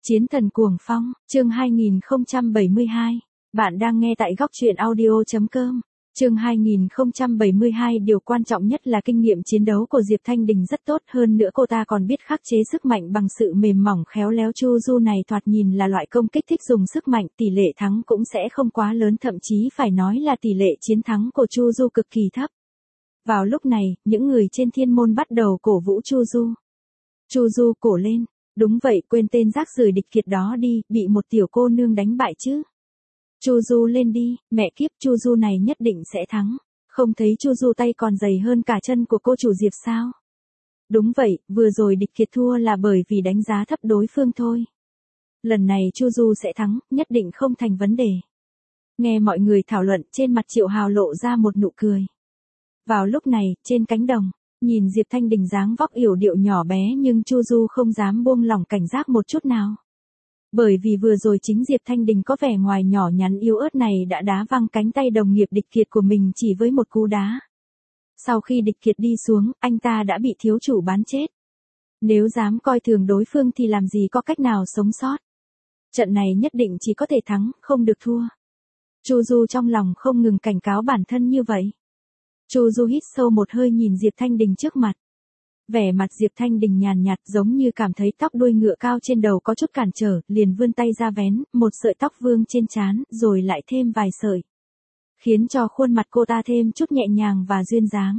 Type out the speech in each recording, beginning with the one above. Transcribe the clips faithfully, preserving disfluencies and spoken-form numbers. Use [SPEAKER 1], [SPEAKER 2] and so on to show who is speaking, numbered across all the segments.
[SPEAKER 1] Chiến thần cuồng phong, chương hai nghìn không trăm bảy mươi hai. Bạn đang nghe tại góc truyện audio chấm com. Chương hai nghìn không trăm bảy mươi hai, điều quan trọng nhất là kinh nghiệm chiến đấu của Diệp Thanh Đình rất tốt, hơn nữa cô ta còn biết khắc chế sức mạnh bằng sự mềm mỏng khéo léo. Chu Du này thoạt nhìn là loại công kích thích dùng sức mạnh, tỷ lệ thắng cũng sẽ không quá lớn, thậm chí phải nói là tỷ lệ chiến thắng của Chu Du cực kỳ thấp. Vào lúc này, những người trên thiên môn bắt đầu cổ vũ Chu Du. Chu Du cổ lên. Đúng vậy, quên tên rác rưởi địch kiệt đó đi, bị một tiểu cô nương đánh bại chứ. Chu Du lên đi, mẹ kiếp, Chu Du này nhất định sẽ thắng. Không thấy Chu Du tay còn dày hơn cả chân của cô chủ Diệp sao? Đúng vậy, vừa rồi địch kiệt thua là bởi vì đánh giá thấp đối phương thôi. Lần này Chu Du sẽ thắng, nhất định không thành vấn đề. Nghe mọi người thảo luận, trên mặt Triệu Hào lộ ra một nụ cười. Vào lúc này, trên cánh đồng, nhìn Diệp Thanh Đình dáng vóc yểu điệu nhỏ bé nhưng Chu Du không dám buông lỏng cảnh giác một chút nào. Bởi vì vừa rồi chính Diệp Thanh Đình có vẻ ngoài nhỏ nhắn yếu ớt này đã đá văng cánh tay đồng nghiệp địch kiệt của mình chỉ với một cú đá. Sau khi địch kiệt đi xuống, anh ta đã bị thiếu chủ bán chết. Nếu dám coi thường đối phương thì làm gì có cách nào sống sót. Trận này nhất định chỉ có thể thắng, không được thua. Chu Du trong lòng không ngừng cảnh cáo bản thân như vậy. Chu Du hít sâu một hơi nhìn Diệp Thanh Đình trước mặt. Vẻ mặt Diệp Thanh Đình nhàn nhạt giống như cảm thấy tóc đuôi ngựa cao trên đầu có chút cản trở, liền vươn tay ra vén, một sợi tóc vương trên trán, rồi lại thêm vài sợi. Khiến cho khuôn mặt cô ta thêm chút nhẹ nhàng và duyên dáng.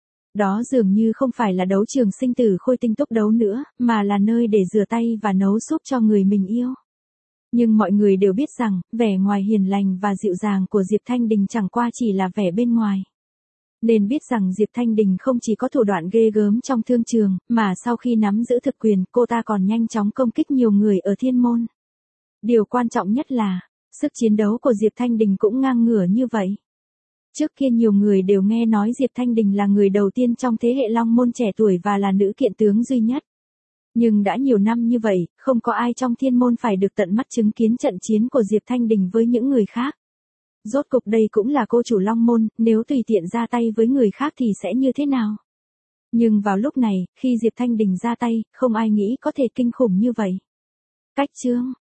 [SPEAKER 1] Đó dường như không phải là đấu trường sinh tử khôi tinh túc đấu nữa, mà là nơi để rửa tay và nấu súp cho người mình yêu. Nhưng mọi người đều biết rằng, vẻ ngoài hiền lành và dịu dàng của Diệp Thanh Đình chẳng qua chỉ là vẻ bên ngoài. Nên biết rằng Diệp Thanh Đình không chỉ có thủ đoạn ghê gớm trong thương trường, mà sau khi nắm giữ thực quyền, cô ta còn nhanh chóng công kích nhiều người ở thiên môn. Điều quan trọng nhất là, sức chiến đấu của Diệp Thanh Đình cũng ngang ngửa như vậy. Trước kia nhiều người đều nghe nói Diệp Thanh Đình là người đầu tiên trong thế hệ Long Môn trẻ tuổi và là nữ kiện tướng duy nhất. Nhưng đã nhiều năm như vậy, không có ai trong thiên môn phải được tận mắt chứng kiến trận chiến của Diệp Thanh Đình với những người khác. Rốt cục đây cũng là cô chủ Long Môn, nếu tùy tiện ra tay với người khác thì sẽ như thế nào? Nhưng vào lúc này, khi Diệp Thanh Đình ra tay, không ai nghĩ có thể kinh khủng như vậy. Cách chương,